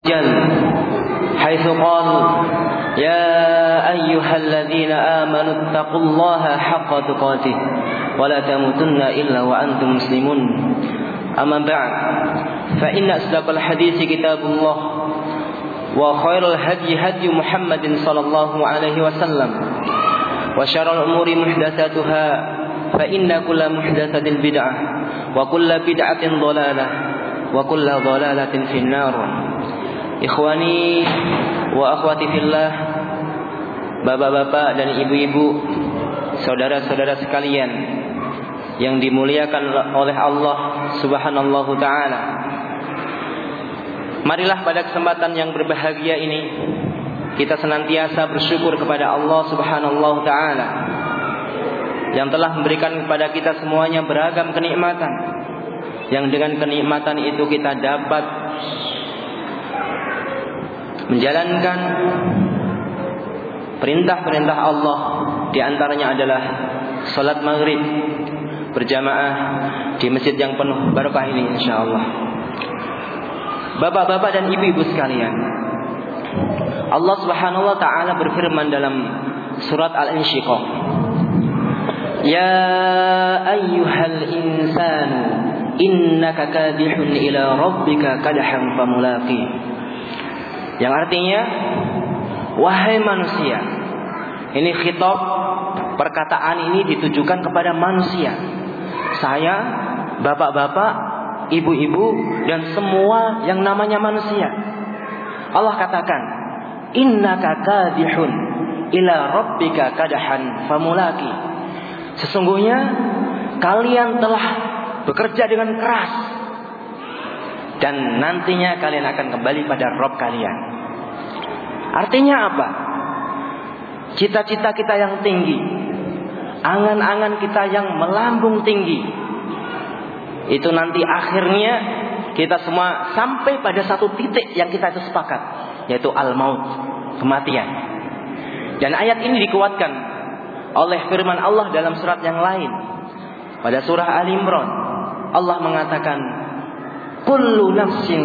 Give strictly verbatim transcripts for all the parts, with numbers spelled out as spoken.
حيث قال يا أيها الذين آمنوا اتقوا الله حق تقاته ولا تموتن إلا وأنتم مسلمون أما بعد فإن أصدق الحديث كتاب الله وخير الهدي هدي محمد صلى الله عليه وسلم وشر الأمور محدثاتها فإن كل محدثة بدعة وكل بدعة ضلالة وكل ضلالة في النار. Ikhwani wa akhwati fillah, bapak-bapak dan ibu-ibu, saudara-saudara sekalian yang dimuliakan oleh Allah Subhanahu taala. Marilah pada kesempatan yang berbahagia ini kita senantiasa bersyukur kepada Allah Subhanahu taala yang telah memberikan kepada kita semuanya beragam kenikmatan, yang dengan kenikmatan itu kita dapat menjalankan perintah-perintah Allah. Di antaranya adalah salat maghrib berjamaah di masjid yang penuh barakah ini insyaallah. Bapak-bapak dan ibu-ibu sekalian, Allah Subhanahu wa taala berfirman dalam surat Al-Insyiqaq, ya ayyuhal insanu innaka kadihun ila rabbika kadhan famulaqi. Yang artinya, wahai manusia. Ini khitab, perkataan ini ditujukan kepada manusia. Saya, bapak-bapak, ibu-ibu, dan semua yang namanya manusia. Allah katakan, innaka kadihun ila rabbika kadahan famulaqi. Sesungguhnya kalian telah bekerja dengan keras dan nantinya kalian akan kembali pada Rabb kalian. Artinya apa? Cita-cita kita yang tinggi, angan-angan kita yang melambung tinggi, itu nanti akhirnya kita semua sampai pada satu titik yang kita itu sepakat, yaitu al-maut, kematian. Dan ayat ini dikuatkan oleh firman Allah dalam surat yang lain. Pada surah Al-Imran, Allah mengatakan, kullu nafsin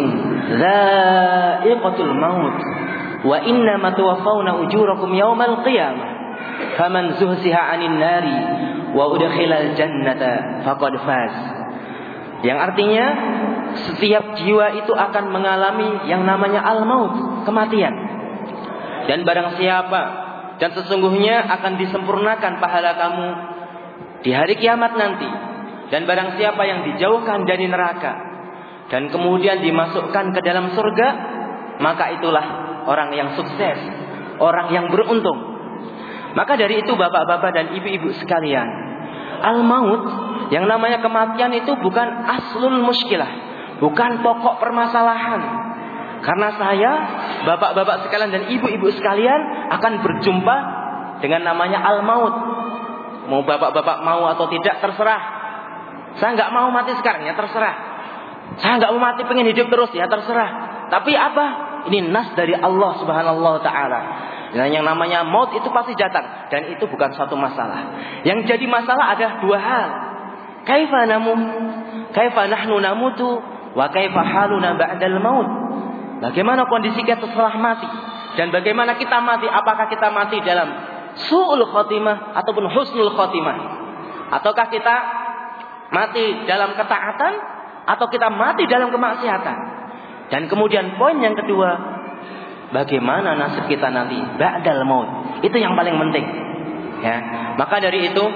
dha'iqatul maut wa innama tuwaffawna ujurakum yawmal qiyamah faman zuhziha 'anil nari wa udkhilal jannata faqad faz. Yang artinya setiap jiwa itu akan mengalami yang namanya al-maut, kematian. Dan barang siapa, dan sesungguhnya akan disempurnakan pahala kamu di hari kiamat nanti. Dan barang siapa yang dijauhkan dari neraka dan kemudian dimasukkan ke dalam surga, maka itulah orang yang sukses, orang yang beruntung. Maka dari itu bapak-bapak dan ibu-ibu sekalian, al-maut, yang namanya kematian itu bukan aslul muskilah, bukan pokok permasalahan. Karena saya, bapak-bapak sekalian dan ibu-ibu sekalian akan berjumpa dengan namanya al-maut. Mau bapak-bapak mau atau tidak terserah. Saya nggak mau mati sekarang, ya terserah. Saya nggak mau mati, pengen hidup terus, ya terserah. Tapi apa? Ini nas dari Allah Subhanahu Taala. Dan yang namanya maut itu pasti datang, dan itu bukan suatu masalah. Yang jadi masalah ada dua hal. Kaifa namut? Kaifa nahnu namutu? Wa kaifa haluna ba'dal maut? Bagaimana kondisi kita setelah mati? Dan bagaimana kita mati? Apakah kita mati dalam su'ul khotimah ataupun husnul khotimah? Ataukah kita mati dalam ketaatan atau kita mati dalam kemaksiatan? Dan kemudian poin yang kedua, bagaimana nasib kita nanti ba'dal maut? Itu yang paling penting. Ya, maka dari itu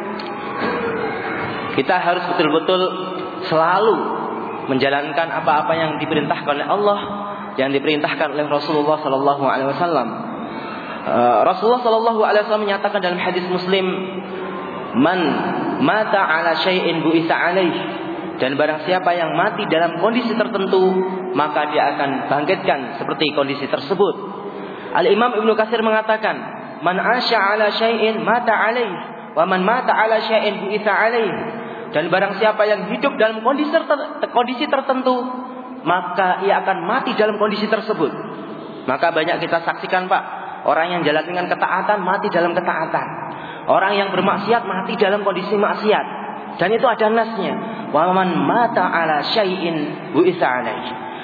kita harus betul-betul selalu menjalankan apa-apa yang diperintahkan oleh Allah, yang diperintahkan oleh Rasulullah Sallallahu Alaihi Wasallam. Rasulullah Sallallahu Alaihi Wasallam menyatakan dalam hadis Muslim, man mata ala syai'in bu'itsa alaih. Dan barang siapa yang mati dalam kondisi tertentu, maka dia akan bangkitkan seperti kondisi tersebut. Al-Imam Ibnu Katsir mengatakan, man asya ala syai'in mata alaih, wa man mata ala syai'in bu'itsa alaih. Dan barang siapa yang hidup dalam kondisi tertentu, kondisi tertentu, maka ia akan mati dalam kondisi tersebut. Maka banyak kita saksikan, Pak, orang yang jalan dengan ketaatan mati dalam ketaatan, orang yang bermaksiat mati dalam kondisi maksiat. Dan itu ada nasnya, wa man mata ala syai'in bu'itsa alaih.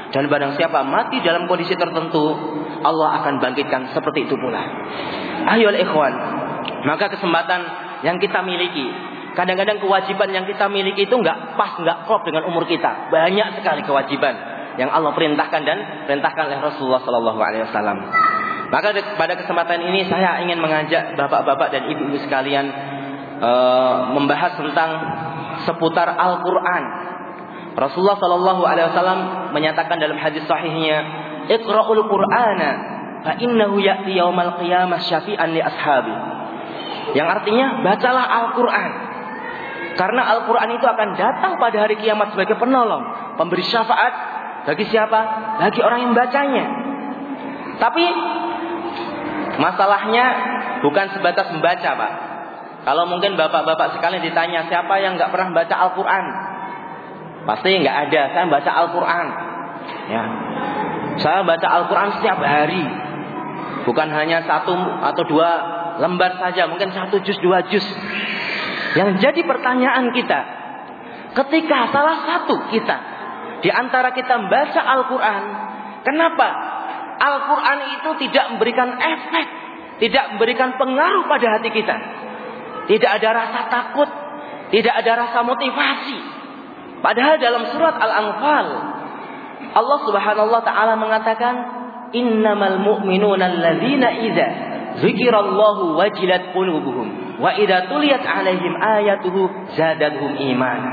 Dan barang siapa mati dalam kondisi tertentu, Allah akan bangkitkan seperti itu pula. Ayolah ikhwan, maka kesempatan yang kita miliki, kadang-kadang kewajiban yang kita miliki itu nggak pas, nggak klop dengan umur kita. Banyak sekali kewajiban yang Allah perintahkan dan perintahkan oleh Rasulullah Sallallahu Alaihi Wasallam. Maka pada kesempatan ini saya ingin mengajak bapak-bapak dan ibu-ibu sekalian uh, membahas tentang seputar Al-Quran. Rasulullah Sallallahu Alaihi Wasallam menyatakan dalam hadis sahihnya, "Iqra'ul Qur'ana, fa innahu ya'ti yaumal qiyamah syafi'an li ashabi." Yang artinya, bacalah Al-Quran, karena Al-Quran itu akan datang pada hari kiamat sebagai penolong, pemberi syafaat bagi siapa? Bagi orang yang membacanya. Tapi masalahnya bukan sebatas membaca, Pak. Kalau mungkin bapak-bapak sekalian ditanya siapa yang nggak pernah baca Al-Quran, pasti nggak ada. Saya baca Al-Quran, ya. Saya baca Al-Quran setiap hari, bukan hanya satu atau dua lembar saja, mungkin satu juz, dua juz. Yang jadi pertanyaan kita, ketika salah satu kita di antara kita membaca Al-Quran, kenapa Al-Quran itu tidak memberikan efek, tidak memberikan pengaruh pada hati kita? Tidak ada rasa takut, tidak ada rasa motivasi. Padahal dalam surat Al-Anfal, Allah Subhanahu wa taala mengatakan, "Innamal mu'minuna alladzina idza dzikirallahu wajilat qulubuhum wa idza tuliyat 'alaihim ayatuhu zadatuhum imana."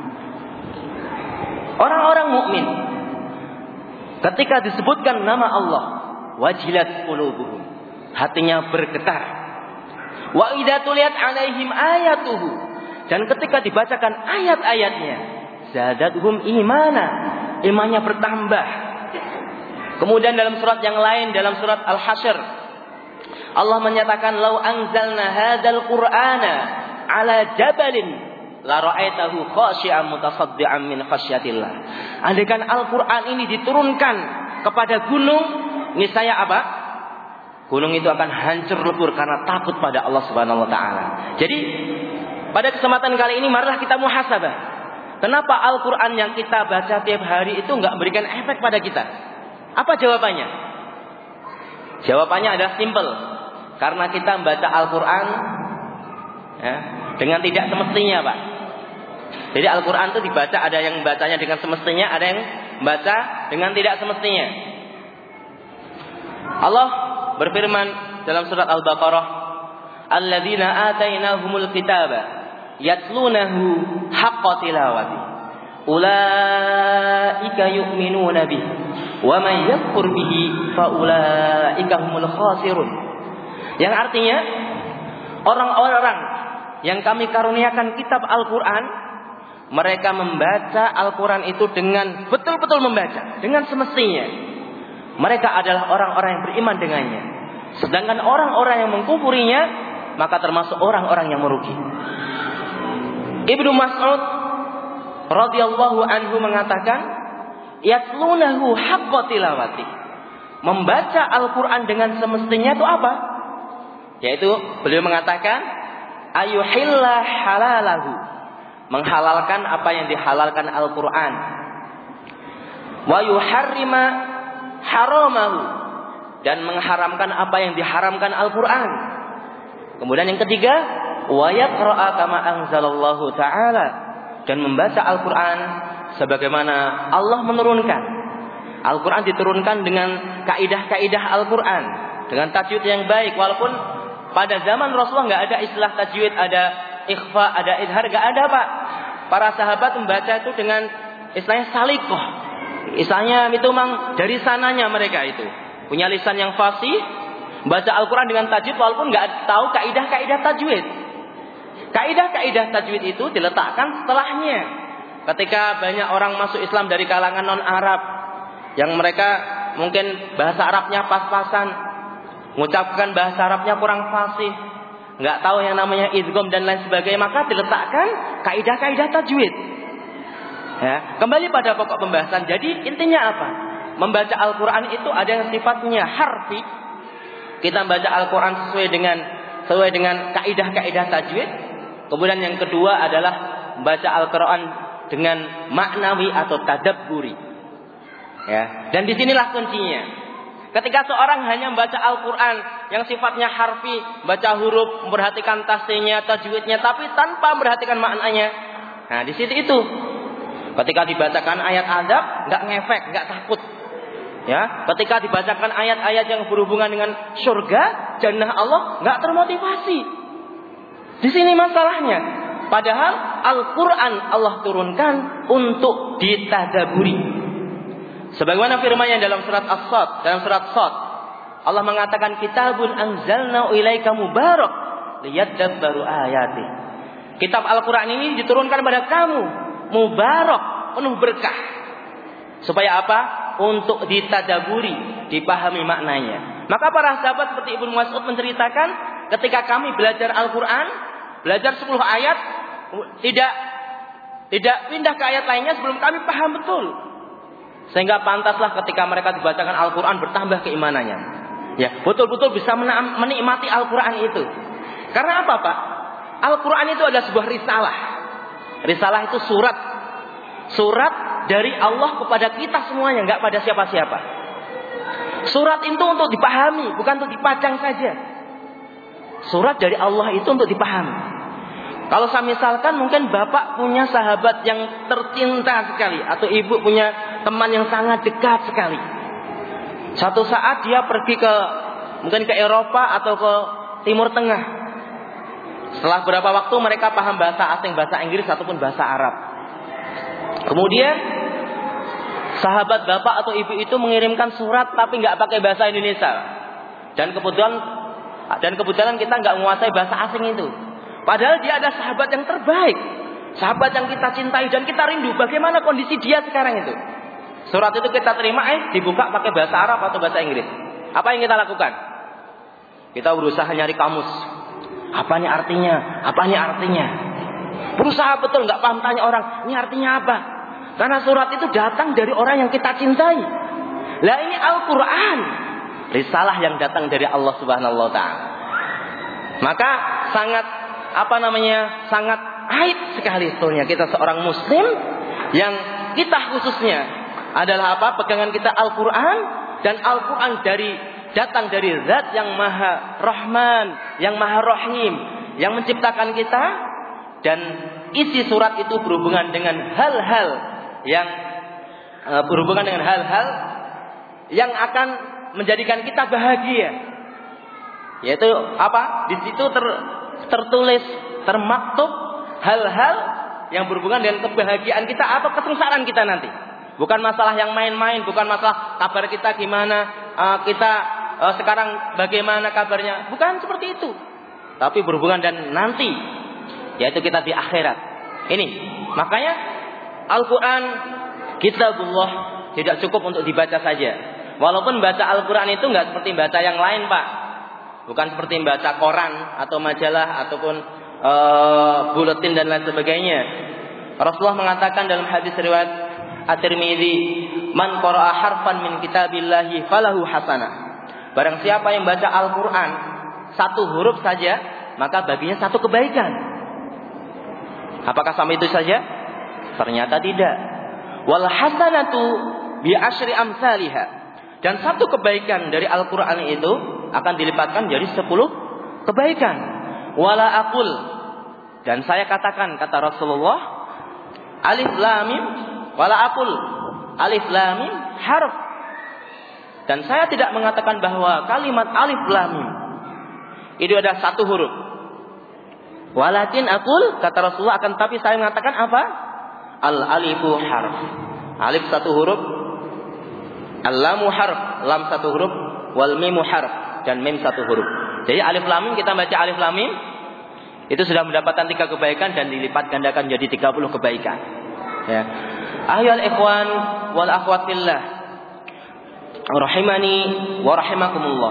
Orang-orang mukmin ketika disebutkan nama Allah, wajilat qulubuhum, hatinya bergetar. Wa idza tuliyat 'alaihim ayatuhu, dan ketika dibacakan ayat-ayatnya, zadatuhum imana, imannya bertambah. Kemudian dalam surat yang lain, dalam surat Al-Hasyr, Allah menyatakan, "Lau anzalna hadzal qur'ana 'ala jabalin la ra'aitahu khashi'an mutasaddian min khasyatillah." Andaikan Al-Qur'an ini diturunkan kepada gunung, niscaya apa? Gunung itu akan hancur lebur karena takut pada Allah Subhanahu wa taala. Jadi, pada kesempatan kali ini marilah kita muhasabah. Kenapa Al-Quran yang kita baca tiap hari itu nggak memberikan efek pada kita? Apa jawabannya? Jawabannya adalah simple. Karena kita membaca Al-Quran ya, dengan tidak semestinya, Pak. Jadi Al-Quran itu dibaca, ada yang membacanya dengan semestinya, ada yang membaca dengan tidak semestinya. Allah berfirman dalam surat Al-Baqarah, "Alladzina atainahumul kitaba yatlunahu haqqa tilawati ulaika yu'minuna bihi wa man yakfur bihi fa ulaika humul khasirun." Yang artinya, orang-orang yang kami karuniakan kitab Al-Quran, mereka membaca Al-Quran itu dengan betul-betul membaca, dengan semestinya. Mereka adalah orang-orang yang beriman dengannya. Sedangkan orang-orang yang mengkufurinya, maka termasuk orang-orang yang merugi. Ibnu Mas'ud radhiyallahu anhu mengatakan, "Yatlunahu haqqa tilawati." Membaca Al-Quran dengan semestinya itu apa? Yaitu beliau mengatakan, "Ayuhilla halalahu." Menghalalkan apa yang dihalalkan Al-Quran. "Wa yuharrima haramahu." Dan mengharamkan apa yang diharamkan Al-Quran. Kemudian yang ketiga, wa yaqra'a kama anzalallahu ta'ala, dan membaca Al-Quran sebagaimana Allah menurunkan. Al-Quran diturunkan dengan kaidah-kaidah Al-Quran, dengan tajwid yang baik. Walaupun pada zaman Rasulullah nggak ada istilah tajwid, ada ikhfa, ada izhar, nggak ada, Pak. Para sahabat membaca itu dengan istilahnya salikoh. Istilahnya itu memang dari sananya mereka itu punya lisan yang fasih, baca Al-Quran dengan tajwid walaupun nggak tahu kaidah-kaidah tajwid. Kaidah-kaidah tajwid itu diletakkan setelahnya. Ketika banyak orang masuk Islam dari kalangan non-Arab, yang mereka mungkin bahasa Arabnya pas-pasan, mengucapkan bahasa Arabnya kurang fasih, nggak tahu yang namanya idgham dan lain sebagainya, maka diletakkan kaidah-kaidah tajwid. Ya, kembali pada pokok pembahasan. Jadi intinya apa? Membaca Al-Quran itu ada yang sifatnya harfi. Kita membaca Al-Quran sesuai dengan sesuai dengan kaidah-kaidah tajwid. Kemudian yang kedua adalah membaca Al-Quran dengan maknawi atau tadabburi. Ya, dan disinilah kuncinya. Ketika seorang hanya membaca Al-Quran yang sifatnya harfi, baca huruf, memperhatikan tasnya, tajwidnya, tapi tanpa memperhatikan maknanya. Nah, di situ itu. Ketika dibacakan ayat adab, nggak ngefek, nggak takut. Ya, ketika dibacakan ayat-ayat yang berhubungan dengan surga, jannah Allah, nggak termotivasi. Di sini masalahnya. Padahal Al-Quran Allah turunkan untuk ditadaburi. Sebagaimana firman-Nya dalam surat As-Sad, dalam surat Sad, Allah mengatakan kitabun anzalna ilaika mubarak liyadabbaru ayati. Kitab Al-Quran ini diturunkan pada kamu, mubarak, penuh berkah. Supaya apa? Untuk ditadaburi, dipahami maknanya. Maka para sahabat seperti Ibnu Mas'ud menceritakan, ketika kami belajar Al-Quran, belajar sepuluh ayat, tidak tidak pindah ke ayat lainnya sebelum kami paham betul. Sehingga pantaslah ketika mereka dibacakan Al-Quran bertambah keimanannya. Ya, betul-betul bisa menikmati Al-Quran itu. Karena apa, Pak? Al-Quran itu adalah sebuah risalah. Risalah itu surat. Surat dari Allah kepada kita semuanya, nggak pada siapa-siapa. Surat itu untuk dipahami, bukan untuk dipajang saja. Surat dari Allah itu untuk dipahami. Kalau saya misalkan mungkin bapak punya sahabat yang tercinta sekali, atau ibu punya teman yang sangat dekat sekali. Suatu saat dia pergi ke mungkin ke Eropa atau ke Timur Tengah. Setelah beberapa waktu mereka paham bahasa asing, bahasa Inggris ataupun bahasa Arab. Kemudian sahabat bapak atau ibu itu mengirimkan surat tapi nggak pakai bahasa Indonesia. Dan kebetulan dan kebetulan kita nggak menguasai bahasa asing itu. Padahal dia ada sahabat yang terbaik, sahabat yang kita cintai dan kita rindu. Bagaimana kondisi dia sekarang itu? Surat itu kita terima, eh dibuka pakai bahasa Arab atau bahasa Inggris. Apa yang kita lakukan? Kita berusaha nyari kamus. Apa ini artinya? Apa ini artinya? Berusaha betul, nggak paham, tanya orang, ini artinya apa? Karena surat itu datang dari orang yang kita cintai. Lah ini Al-Quran, risalah yang datang dari Allah Subhanahu Wa Taala. Maka sangat apa namanya sangat aib sekali sebetulnya kita seorang muslim yang kita khususnya adalah apa? Pegangan kita Al-Quran, dan Al-Quran dari datang dari Zat yang Maha Rahman, yang Maha Rahim, yang menciptakan kita, dan isi surat itu berhubungan dengan hal-hal yang uh, berhubungan dengan hal-hal yang akan menjadikan kita bahagia. Yaitu apa? Di situ ter, tertulis, termaktub hal-hal yang berhubungan dengan kebahagiaan kita atau kesengsaraan kita nanti. Bukan masalah yang main-main, bukan masalah kabar kita gimana, uh, kita uh, sekarang bagaimana kabarnya. Bukan seperti itu. Tapi berhubungan dan nanti, yaitu kita di akhirat. Ini, makanya Al-Quran, kitabullah, tidak cukup untuk dibaca saja. Walaupun baca Al-Quran itu nggak seperti baca yang lain, Pak. Bukan seperti baca koran atau majalah ataupun uh, buletin dan lain sebagainya. Rasulullah mengatakan dalam hadis riwayat At-Tirmidzi, "Man qara'a harfan min kitabillahi falahu hasanah." Barang siapa yang baca Al-Quran satu huruf saja, maka baginya satu kebaikan. Apakah sampai itu saja? Ternyata tidak. Wal hasanatu bi asyri amsalihha. Dan satu kebaikan dari Al-Quran itu akan dilipatkan jadi sepuluh kebaikan. Wala aqul, dan saya katakan, kata Rasulullah, alif lam mim, wala aqul alif lam mim harf. Dan saya tidak mengatakan bahwa kalimat alif lam mim itu ada satu huruf. Walakin aqul, kata Rasulullah, akan tapi saya mengatakan apa? Al alifu harf. Alif satu huruf, al lamu harf, lam satu huruf, wal mimu harf, dan mim satu huruf. Jadi alif lam mim, kita baca alif lam mim itu sudah mendapatkan tiga kebaikan dan dilipat gandakan jadi tiga puluh kebaikan. Ya. Ayyuhal ikhwan wal akhwat fillah, rahimani wa rahimakumullah.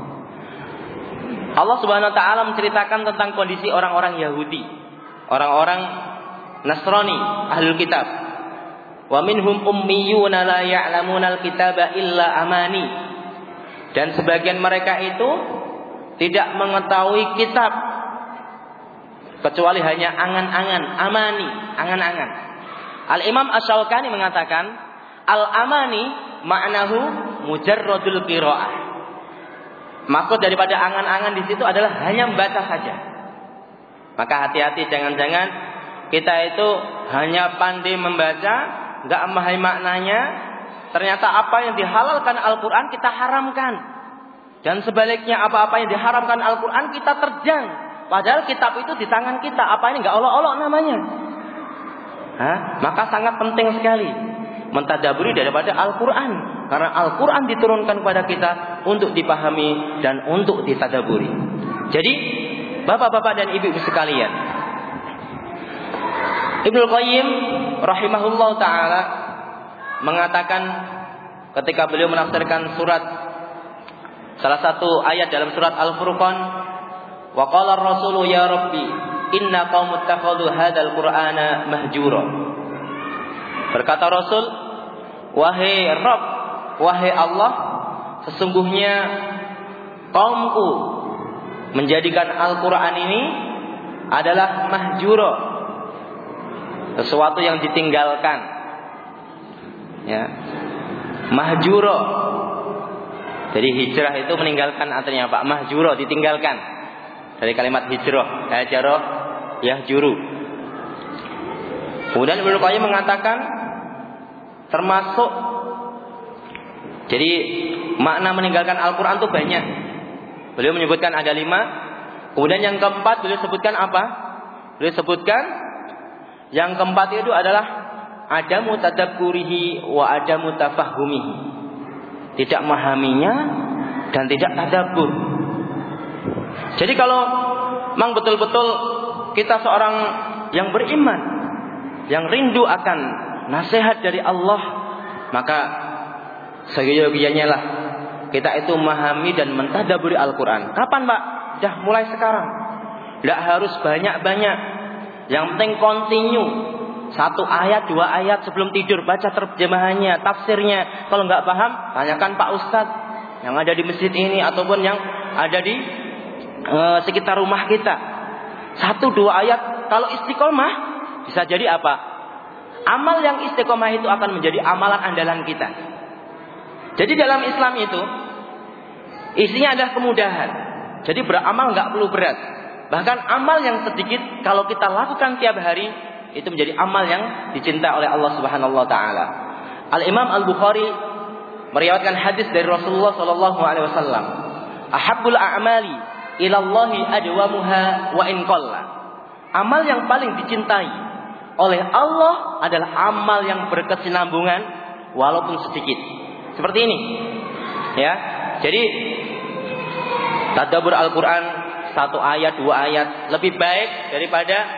Allah Subhanahu wa taala menceritakan tentang kondisi orang-orang Yahudi, orang-orang Nasrani, ahlul kitab. Wa minhum ummiyuna la ya'lamuna al-kitaba illa amani. Dan sebagian mereka itu tidak mengetahui kitab kecuali hanya angan-angan, amani, angan-angan. Al-Imam Asy-Syaukani mengatakan, al-amani ma'nahu mujarradul qiraah. Maksud daripada angan-angan di situ adalah hanya membaca saja. Maka hati-hati, jangan-jangan kita itu hanya pandai membaca, enggak memahami maknanya. Ternyata apa yang dihalalkan Al-Qur'an kita haramkan. Dan sebaliknya apa-apa yang diharamkan Al-Qur'an kita terjang. Padahal kitab itu di tangan kita. Apa ini enggak olok-olok namanya? Hah? Maka sangat penting sekali mentadaburi daripada Al-Qur'an, karena Al-Qur'an diturunkan kepada kita untuk dipahami dan untuk ditadaburi. Jadi, bapak-bapak dan ibu-ibu sekalian, Ibnu Qayyim rahimahullah taala mengatakan ketika beliau menafsirkan surat, salah satu ayat dalam surat Al-Furqan, wa qala ar-rasulu ya rabbi inna qaum ittakhadhu hadzal qur'ana mahjura. Berkata Rasul, wahai Rabb, wahai Allah, sesungguhnya kaumku menjadikan Al-Qur'an ini adalah mahjura, sesuatu yang ditinggalkan. Ya. Mahjura. Jadi hijrah itu meninggalkan, artinya apa? Mahjura, ditinggalkan. Dari kalimat hijrah, hajara yahjuru. Kemudian Ibnu Qayyim mengatakan termasuk, jadi makna meninggalkan Al-Qur'an itu banyak. Beliau menyebutkan ada lima. Kemudian yang keempat beliau sebutkan apa? Beliau sebutkan yang keempat itu adalah adamu tadabburihi wa adamu tafahhumihi. Tidak memahaminya dan tidak tadabbur. Jadi kalau memang betul-betul kita seorang yang beriman, yang rindu akan nasihat dari Allah, maka seyogianya lah kita itu memahami dan mentadaburi Al-Quran. Kapan Pak? Dah mulai sekarang. Tidak harus banyak-banyak. Yang penting continue. Satu ayat, dua ayat sebelum tidur baca terjemahannya, tafsirnya. Kalau nggak paham, tanyakan Pak Ustadz yang ada di masjid ini ataupun yang ada di uh, sekitar rumah kita. Satu dua ayat. Kalau istiqomah bisa jadi apa? Amal yang istiqomah itu akan menjadi amalan andalan kita. Jadi dalam Islam itu isinya adalah kemudahan. Jadi beramal nggak perlu berat. Bahkan amal yang sedikit kalau kita lakukan tiap hari itu menjadi amal yang dicintai oleh Allah Subhanahu wa taala. Al-Imam Al-Bukhari meriwayatkan hadis dari Rasulullah sallallahu alaihi wasallam, "Ahabbul a'mali ila Allahi adwamuha wa in qalla." Amal yang paling dicintai oleh Allah adalah amal yang berkesinambungan walaupun sedikit. Seperti ini. Ya. Jadi tadabbur Al-Qur'an satu ayat, dua ayat lebih baik daripada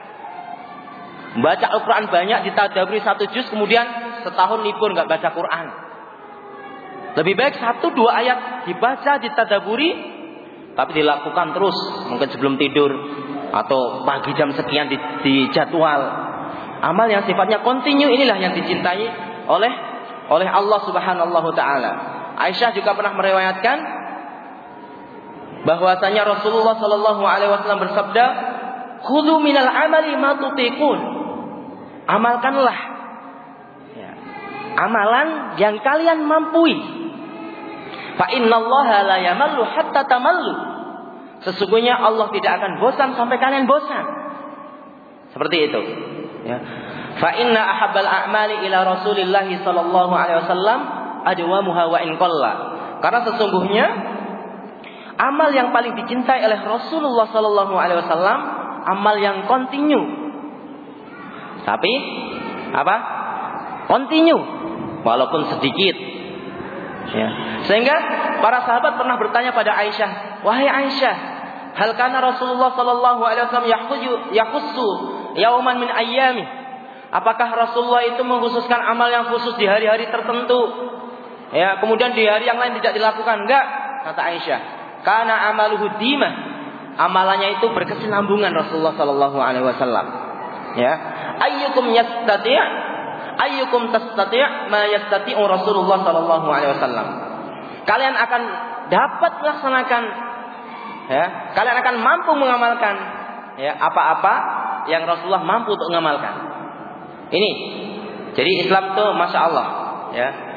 baca Al-Quran banyak, ditadaburi satu juz, kemudian setahun libur nggak baca Quran. Lebih baik satu dua ayat dibaca, ditadaburi, tapi dilakukan terus, mungkin sebelum tidur atau pagi jam sekian di, di jadwal. Amal yang sifatnya kontinu inilah yang dicintai oleh oleh Allah Subhanahu wa taala. Aisyah juga pernah meriwayatkan bahwasanya Rasulullah sallallahu alaihi wasallam bersabda, "Khudhu minal amali ma tutiqun." Amalkanlah ya, amalan yang kalian mampu. Fa innallaha la yamallu hatta tamallu. Sesungguhnya Allah tidak akan bosan sampai kalian bosan. Seperti itu. Ya. Fa inna ahabbal a'mali ila Rasulillah sallallahu alaihi wasallam adwamuha wa in qalla. Karena sesungguhnya amal yang paling dicintai oleh Rasulullah sallallahu alaihi wasallam amal yang kontinu. Tapi apa? Kontinu walaupun sedikit. Ya. Sehingga para sahabat pernah bertanya pada Aisyah, "Wahai Aisyah, hal kana Rasulullah sallallahu alaihi wasallam yakhussu yakhussu yauman min ayyami?" Apakah Rasulullah itu mengkhususkan amal yang khusus di hari-hari tertentu? Ya, kemudian di hari yang lain tidak dilakukan? Enggak, kata Aisyah. Kana amaluhu dimah. Amalannya itu berkesinambungan Rasulullah sallallahu alaihi wasallam. Ya. Ayyukum yastati' ayyukum tastati' ma yastati'u Rasulullah sallallahu alaihi wasallam. Kalian akan dapat melaksanakan ya, kalian akan mampu mengamalkan ya apa-apa yang Rasulullah mampu untuk mengamalkan. Ini. Jadi Islam tuh Masya Allah ya.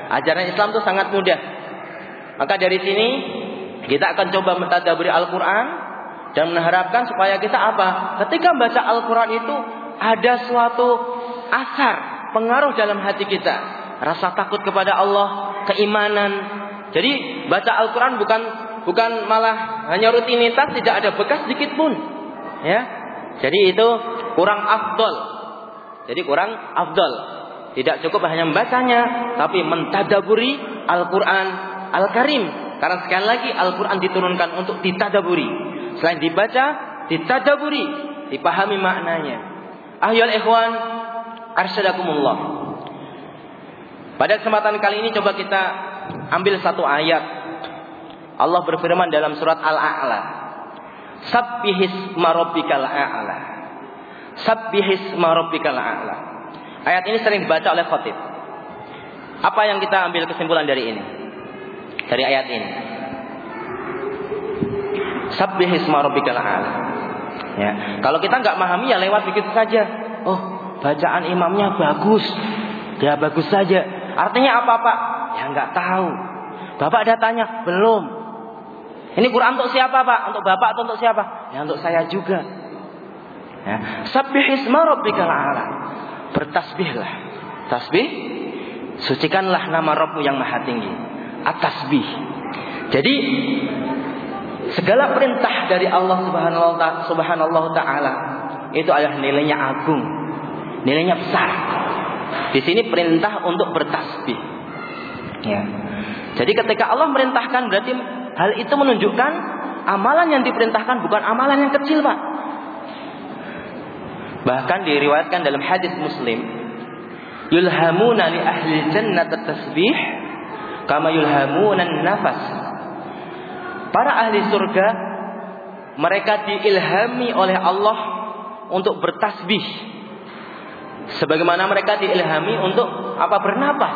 Ajaran Islam itu sangat mudah. Maka dari sini kita akan coba mentadabburi Al-Quran dan mengharapkan supaya kita apa? Ketika membaca Al-Quran itu ada suatu asar, pengaruh dalam hati kita, rasa takut kepada Allah, keimanan. Jadi baca Al-Quran bukan bukan malah hanya rutinitas, tidak ada bekas sedikit pun, ya. Jadi itu kurang afdol. Jadi kurang afdol. Tidak cukup hanya membacanya, tapi mentadabburi Al-Quran Al-Karim. Karena sekali lagi Al-Quran diturunkan untuk ditadaburi. Selain dibaca, ditadaburi, dipahami maknanya. Ayyuhal ikhwan, arsyadakumullah. Pada kesempatan kali ini coba kita ambil satu ayat. Allah berfirman dalam surat Al-A'la. Sabbihisma rabbikal a'la. Sabbihisma rabbikal a'la. Ayat ini sering dibaca oleh khatib. Apa yang kita ambil kesimpulan dari ini? Dari ayat ini. Sabbihisma rabbikal a'la. Ya, kalau kita enggak memahami ya lewat begitu saja. Oh, bacaan imamnya bagus. Ya bagus saja. Artinya apa, Pak? Ya enggak tahu. Bapak ada tanya? Belum. Ini Quran untuk siapa, Pak? Untuk Bapak atau untuk siapa? Ya untuk saya juga. Ya, sabbihisma rabbikal a'la. Bertasbihlah. Tasbih, sucikanlah nama Rabbmu yang maha tinggi. At-tasbih. Jadi segala perintah dari Allah Subhanahu wa taala itu adalah nilainya agung. Nilainya besar. Di sini perintah untuk bertasbih. Ya. Jadi ketika Allah merintahkan berarti hal itu menunjukkan amalan yang diperintahkan bukan amalan yang kecil, Pak. Bahkan diriwayatkan dalam hadis Muslim, yulhamuna li ahli jannah at-tasbih kama yulhamuna an-nafas. Para ahli surga mereka diilhami oleh Allah untuk bertasbih sebagaimana mereka diilhami untuk apa? Bernapas.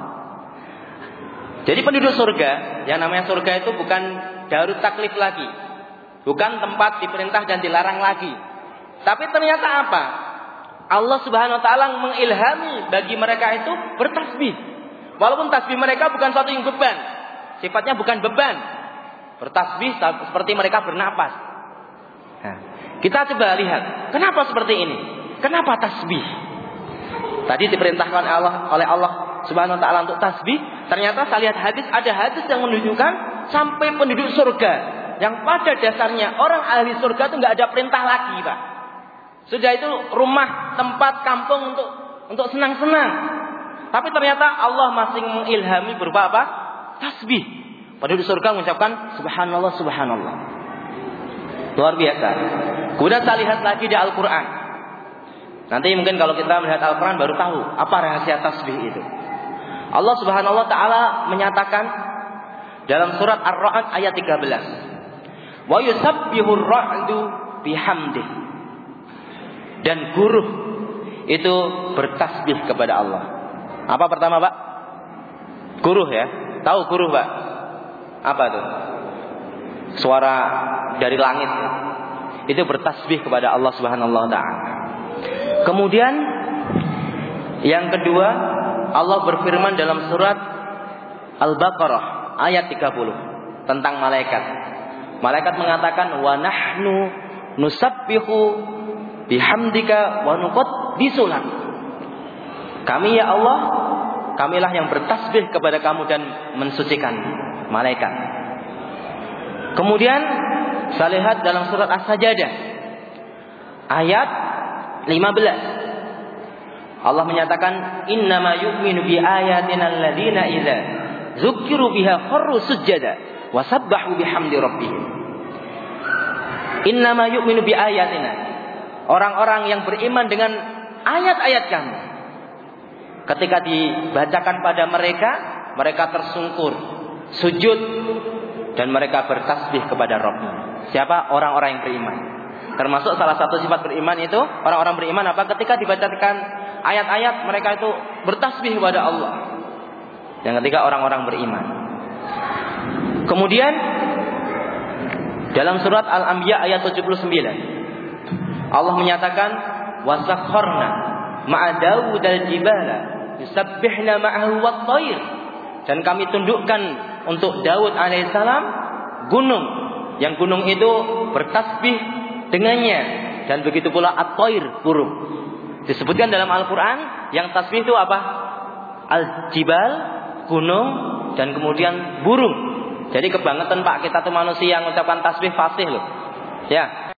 Jadi penduduk surga, yang namanya surga itu bukan darut taklif lagi, bukan tempat diperintah dan dilarang lagi. Tapi ternyata apa? Allah Subhanahu wa taala mengilhami bagi mereka itu bertasbih. Walaupun tasbih mereka bukan suatu yang beban, sifatnya bukan beban. Bertasbih seperti mereka bernapas. Nah, kita coba lihat, kenapa seperti ini? Kenapa tasbih? Tadi diperintahkan Allah oleh Allah Subhanahu wa taala untuk tasbih. Ternyata saya lihat hadis, ada hadis yang menunjukkan sampai penduduk surga yang pada dasarnya orang ahli surga itu nggak ada perintah lagi, Pak. Sudah itu rumah, tempat, kampung untuk untuk senang-senang. Tapi ternyata Allah masih mengilhami berupa apa? Tasbih. Penduduk surga mengucapkan subhanallah, subhanallah. Luar biasa. Kemudian saya lihat lagi di Al-Quran. Nanti mungkin kalau kita melihat Al-Quran baru tahu apa rahasia tasbih itu. Allah Subhanahu wa taala menyatakan dalam surat Ar-Ra'd ayat tiga belas. Wa yusabbihur ra'du bihamdih. Dan guruh itu bertasbih kepada Allah. Apa pertama, Pak? Guruh ya. Tahu guruh, Pak? Apa itu? Suara dari langit. Itu bertasbih kepada Allah Subhanahu wa taala. Kemudian yang kedua, Allah berfirman dalam surat Al-Baqarah ayat tiga puluh tentang malaikat. Malaikat mengatakan wa nahnu nusabbihu bihamdika wa nuqaddisu lak. Kami ya Allah, kamilah yang bertasbih kepada kamu dan mensucikan malaikat. Kemudian saya lihat dalam surat As-Sajdah ayat lima belas. Allah menyatakan innama yu'minu bi ayatina alladziina idza dzukkiru biha kharru sujada wa sabbahu bihamdi rabbihim. Innama yu'minu bi ayatina. Orang-orang yang beriman dengan ayat-ayat kami. Ketika dibacakan pada mereka, mereka tersungkur, sujud dan mereka bertasbih kepada Rabbnya. Siapa? Orang-orang yang beriman. Termasuk salah satu sifat beriman itu orang-orang beriman apa? Ketika dibacakan ayat-ayat mereka itu bertasbih kepada Allah. Yang ketiga orang-orang beriman. Kemudian dalam surat Al-Anbiya ayat tujuh puluh sembilan Allah menyatakan wasakharna ma'a Daud al-jibala yusabbihna ma'ahu wat-thair dan kami tundukkan untuk Daud alaihissalam gunung, yang gunung itu bertasbih dengannya, dan begitu pula at-thair, burung. Disebutkan dalam Al-Quran yang tasbih itu apa? Al-jibal, gunung, dan kemudian burung. Jadi kebangetan Pak, kita tuh manusia yang mengucapkan tasbih fasih loh. Ya,